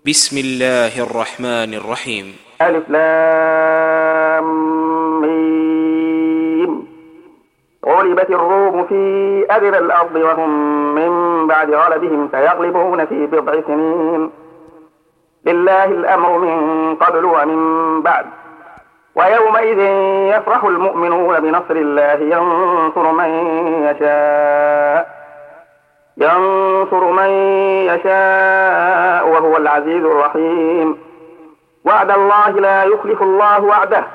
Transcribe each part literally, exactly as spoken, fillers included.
بسم الله الرحمن الرحيم. ألف لام ميم. غلبت الروم في أدنى الأرض وهم من بعد غلبهم سيغلبون في بضع سنين. لله الأمر من قبل ومن بعد. ويومئذ يفرح المؤمنون بنصر الله ينصر من يشاء ينصر من يشاء وهو العزيز الرحيم. وعد الله لا يخلف الله وعده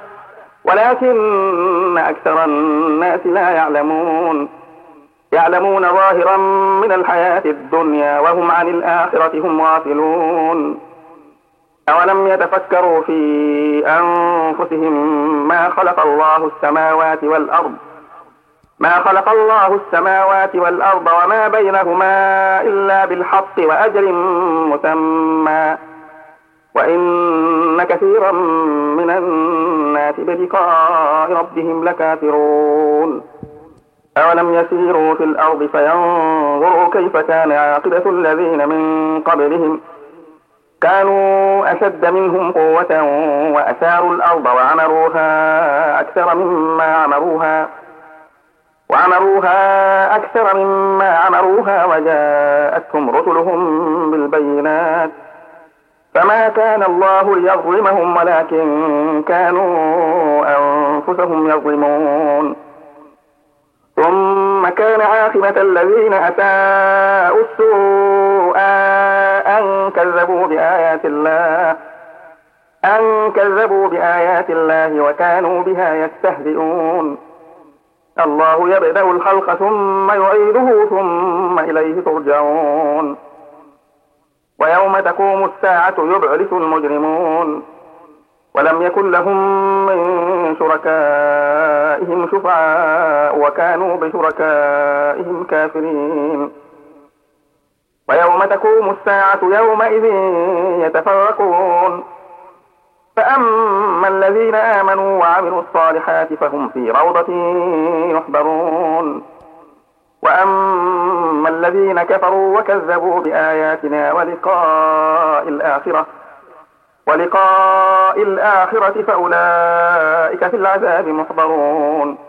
ولكن أكثر الناس لا يعلمون. يعلمون ظاهرا من الحياة الدنيا وهم عن الآخرة هم غافلون. أولم يتفكروا في أنفسهم ما خلق الله السماوات والأرض ما خلق الله السماوات والأرض وما بينهما إلا بالحق وأجل مسمى وإن كثيرا من الناس بلقاء ربهم لكافرون. أولم يسيروا في الأرض فينظروا كيف كان عاقبة الذين من قبلهم كانوا أشد منهم قوة وأثاروا الأرض وعمروها أكثر مما عمروها وعمروها أكثر مما عمروها وجاءتهم رسلهم بالبينات فما كان الله ليظلمهم ولكن كانوا أنفسهم يظلمون. ثم كان عاقبة الذين أساءوا السوء أن كذبوا بآيات الله أن كذبوا بآيات الله وكانوا بها يستهزئون. الله يبدأ الخلق ثم يعيده ثم إليه ترجعون. ويوم تقوم الساعة يبعث المجرمون ولم يكن لهم من شركائهم شفعاء وكانوا بشركائهم كافرين. ويوم تقوم الساعة يومئذ يتفرقون فأما الذين آمنوا وعملوا الصالحات فهم في روضة يحبرون وأما الذين كفروا وكذبوا بآياتنا ولقاء الآخرة ولقاء الآخرة فأولئك في العذاب محضرون.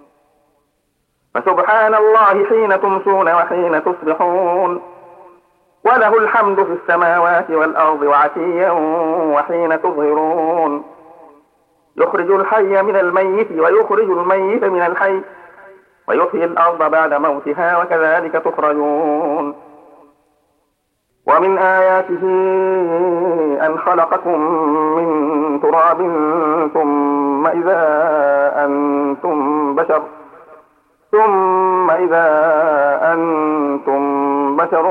فسبحان الله حين تمسون وحين تصبحون وله الحمد في السماوات والأرض وعشيا وحين تظهرون. يخرج الحي من الميت ويخرج الميت من الحي ويحيي الأرض بعد موتها وكذلك تخرجون. ومن آياته أن خلقكم من تراب ثم إذا أنتم بشر ثم إذا أنتم بشر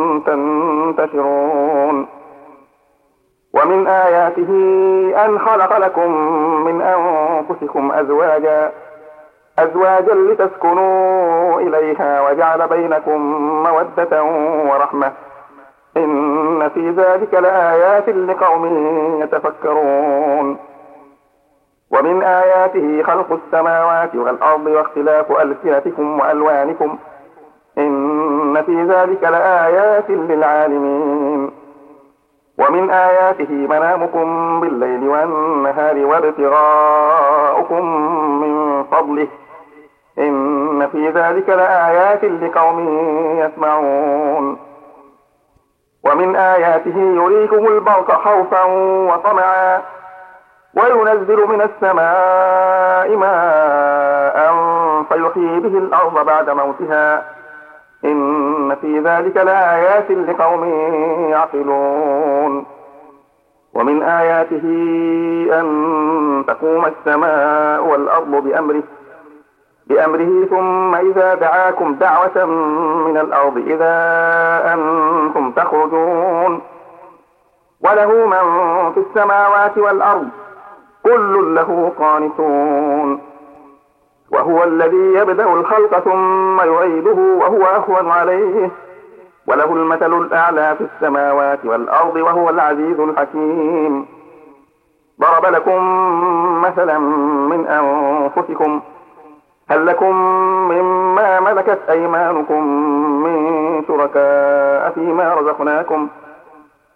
تنتشرون. ومن آياته أن خلق لكم من أنفسكم أزواجا أزواجا لتسكنوا إليها وجعل بينكم مودة ورحمة إن في ذلك لآيات لقوم يتفكرون. ومن آياته خلق السماوات والأرض واختلاف ألسنتكم وألوانكم إن في ذلك لآيات للعالمين. ومن آياته منامكم بالليل والنهار وابتغاؤكم من فضله إن في ذلك لآيات لقوم يسمعون. ومن آياته يريكم البرق خوفا وطمعا وينزل من السماء ماء فيحيي به الأرض بعد موتها إن في ذلك لآيات لقوم يعقلون. ومن آياته أن تقوم السماء والأرض بأمره بأمره ثم إذا دعاكم دعوة من الأرض إذا أنتم تخرجون. وله من في السماوات والأرض كل له قانتون. وهو الذي يبدأ الخلق ثم يعيده وهو أهون عليه وله المثل الأعلى في السماوات والأرض وهو العزيز الحكيم. ضرب لكم مثلا من أنفسكم هل لكم مما ملكت أيمانكم من شركاء فيما رزقناكم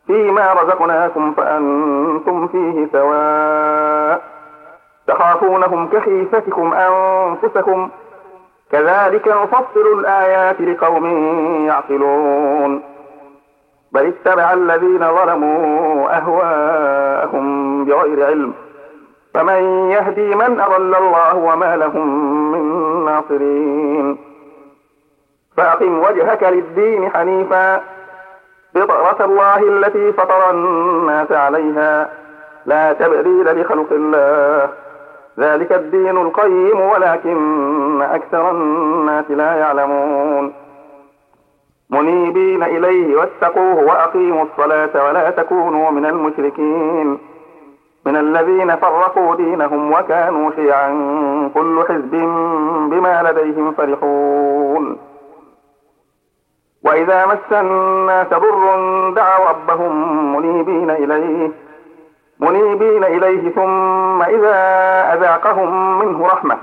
فيما رزقناكم فأنتم فيه سواء تخافونهم كخيفتكم أنفسكم كذلك نفصل الآيات لقوم يعقلون بل اتبع الذين ظلموا أهواءهم بغير علم فمن يهدي من أضل الله وما لهم من ناصرين فأقم وجهك للدين حنيفا فطرة الله التي فطر الناس عليها لا تبديل لخلق الله ذلك الدين القيم ولكن أكثر الناس لا يعلمون منيبين إليه واتقوه وأقيموا الصلاة ولا تكونوا من المشركين من الذين فرقوا دينهم وكانوا شيعا كل حزب بما لديهم فرحون وإذا مس الناس ضر دعوا ربهم منيبين إليه منيبين إليه ثم إذا أذاقهم منه رحمة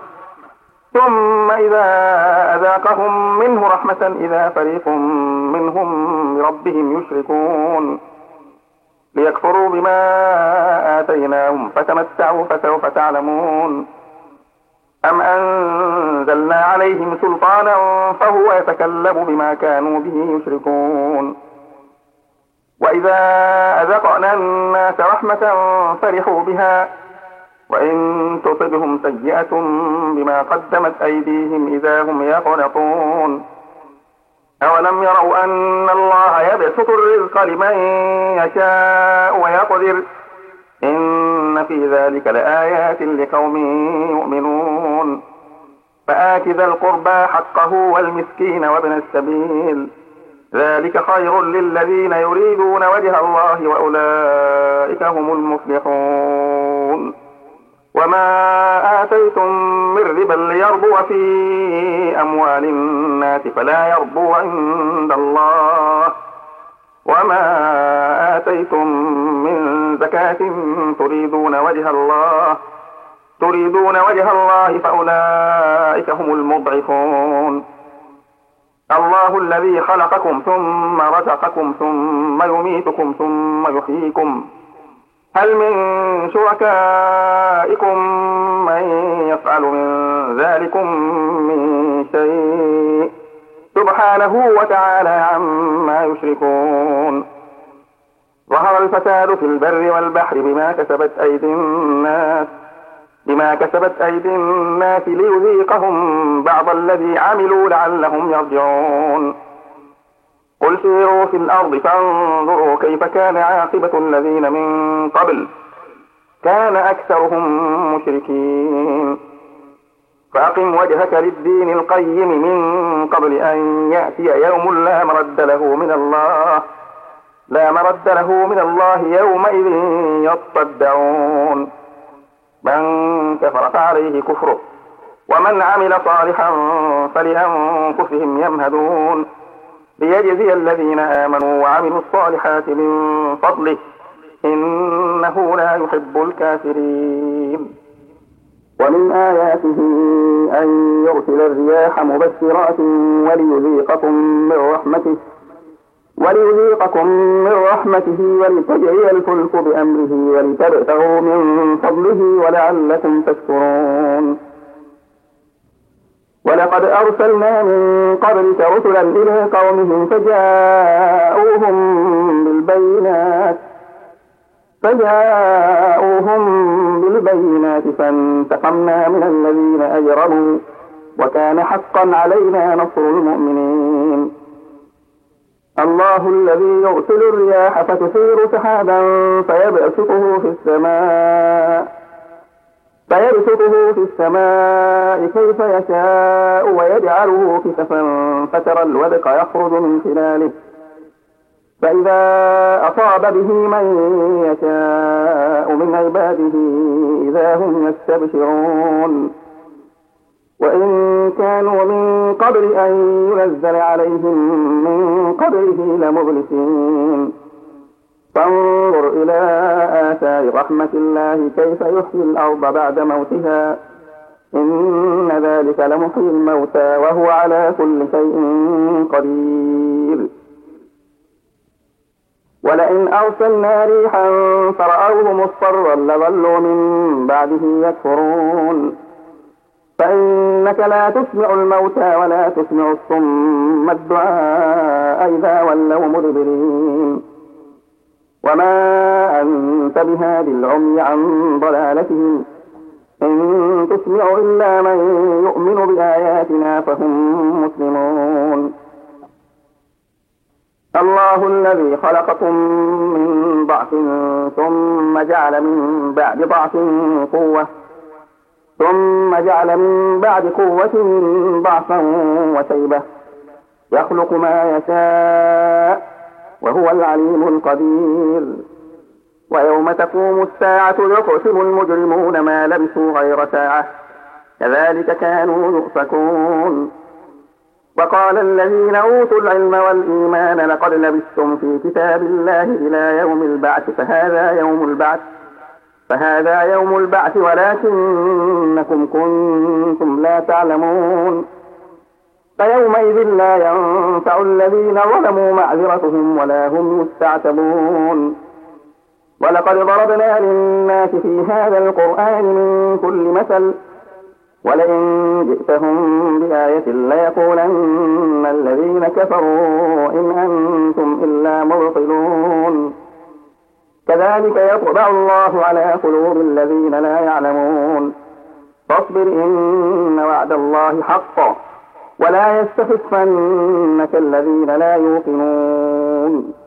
ثم إذا أذاقهم منه رحمة إذا فريق منهم بربهم يشركون ليكفروا بما آتيناهم فتمتعوا فسوف تعلمون أم أنزلنا عليهم سلطانا فهو يتكلم بما كانوا به يشركون وإذا أذقنا الناس رحمة فرحوا بها وإن تصبهم سيئة بما قدمت أيديهم إذا هم يقنطون أولم يروا أن الله يبسط الرزق لمن يشاء ويقدر إن في ذلك لآيات لقوم يؤمنون فآت ذا القربى حقه والمسكين وابن السبيل ذلك خير للذين يريدون وجه الله وأولئك هم المفلحون وما آتيتم من ربا ليربو في أموال الناس فلا يربو عند الله وما آتيتم من زكاة تريدون وجه الله تريدون وجه الله فأولئك هم المضعفون الله الذي خلقكم ثم رزقكم ثم يميتكم ثم يحييكم هل من شركائكم من يفعل من ذلكم من شيء سبحانه وتعالى عما يشركون ظهر الفساد في البر والبحر بما كسبت أيدي الناس بما كسبت أيدي الناس ليذيقهم بعض الذي عملوا لعلهم يرجعون قل سيروا في الأرض فانظروا كيف كان عاقبة الذين من قبل كان أكثرهم مشركين فأقم وجهك للدين القيم من قبل أن يأتي يوم لا مرد له من الله لا مرد له من الله يومئذ يصدعون من كفر فعليه كفره ومن عمل صالحا فلأنفسهم يمهدون ليجزي الذين آمنوا وعملوا الصالحات من فضله إنه لا يحب الكافرين ومن آياته أن يرسل الرياح مبشرات وليذيقكم من رحمته وليذيقكم من رحمته ولتجري الفلك بأمره ولتبتغوا من فضله ولعلكم تشكرون ولقد أرسلنا من قبلك رسلا إلى قومهم فجاءوهم بالبينات فجاءوهم بالبينات فانتقمنا من الذين أجرموا وكان حقا علينا نصر المؤمنين الله الذي يرسل الرياح فتثير سحابا فيبسطه في السماء فيبسطه في السماء كيف يشاء ويجعله كسفا فترى الودق يخرج من خلاله فإذا أصاب به من يشاء من عباده إذا هم يستبشرون وإن كانوا من قبل أن ينزل عليهم من قبله لمبلسين فانظر إلى آثار رحمة الله كيف يحيي الأرض بعد موتها إن ذلك لمحيي الموتى وهو على كل شيء قدير ولئن أرسلنا ريحا فرأوه مصفرا لظلوا من بعده يكفرون فإنك لا تسمع الموتى ولا تسمع الصم الدعاء إذا ولوا مدبرين وما أنت بهادي العمي عن ضلالتهم إن تسمع إلا من يؤمن بآياتنا فهم مسلمون الله الذي خلقكم من ضعف ثم جعل من بعد ضعف قوة ثم جعل من بعد قوة ضعفا وشيبة يخلق ما يشاء وهو العليم القدير ويوم تقوم الساعة يقسم المجرمون ما لبثوا غير ساعة كذلك كانوا يؤفكون وقال الذين أوتوا العلم والإيمان لقد لبثتم في كتاب الله إلى يوم البعث فهذا يوم البعث فهذا يوم البعث ولكنكم كنتم لا تعلمون فيومئذ لا ينفع الذين ظلموا معذرتهم ولا هم يستعتبون ولقد ضربنا للناس في هذا القرآن من كل مثل ولئن جئتهم بآية ليقولن الذين كفروا إن أنتم إلا مبطلون كذلك يطبع الله على قلوب الذين لا يعلمون فاصبر إن وعد الله حق ولا يستخفنك الذين لا يوقنون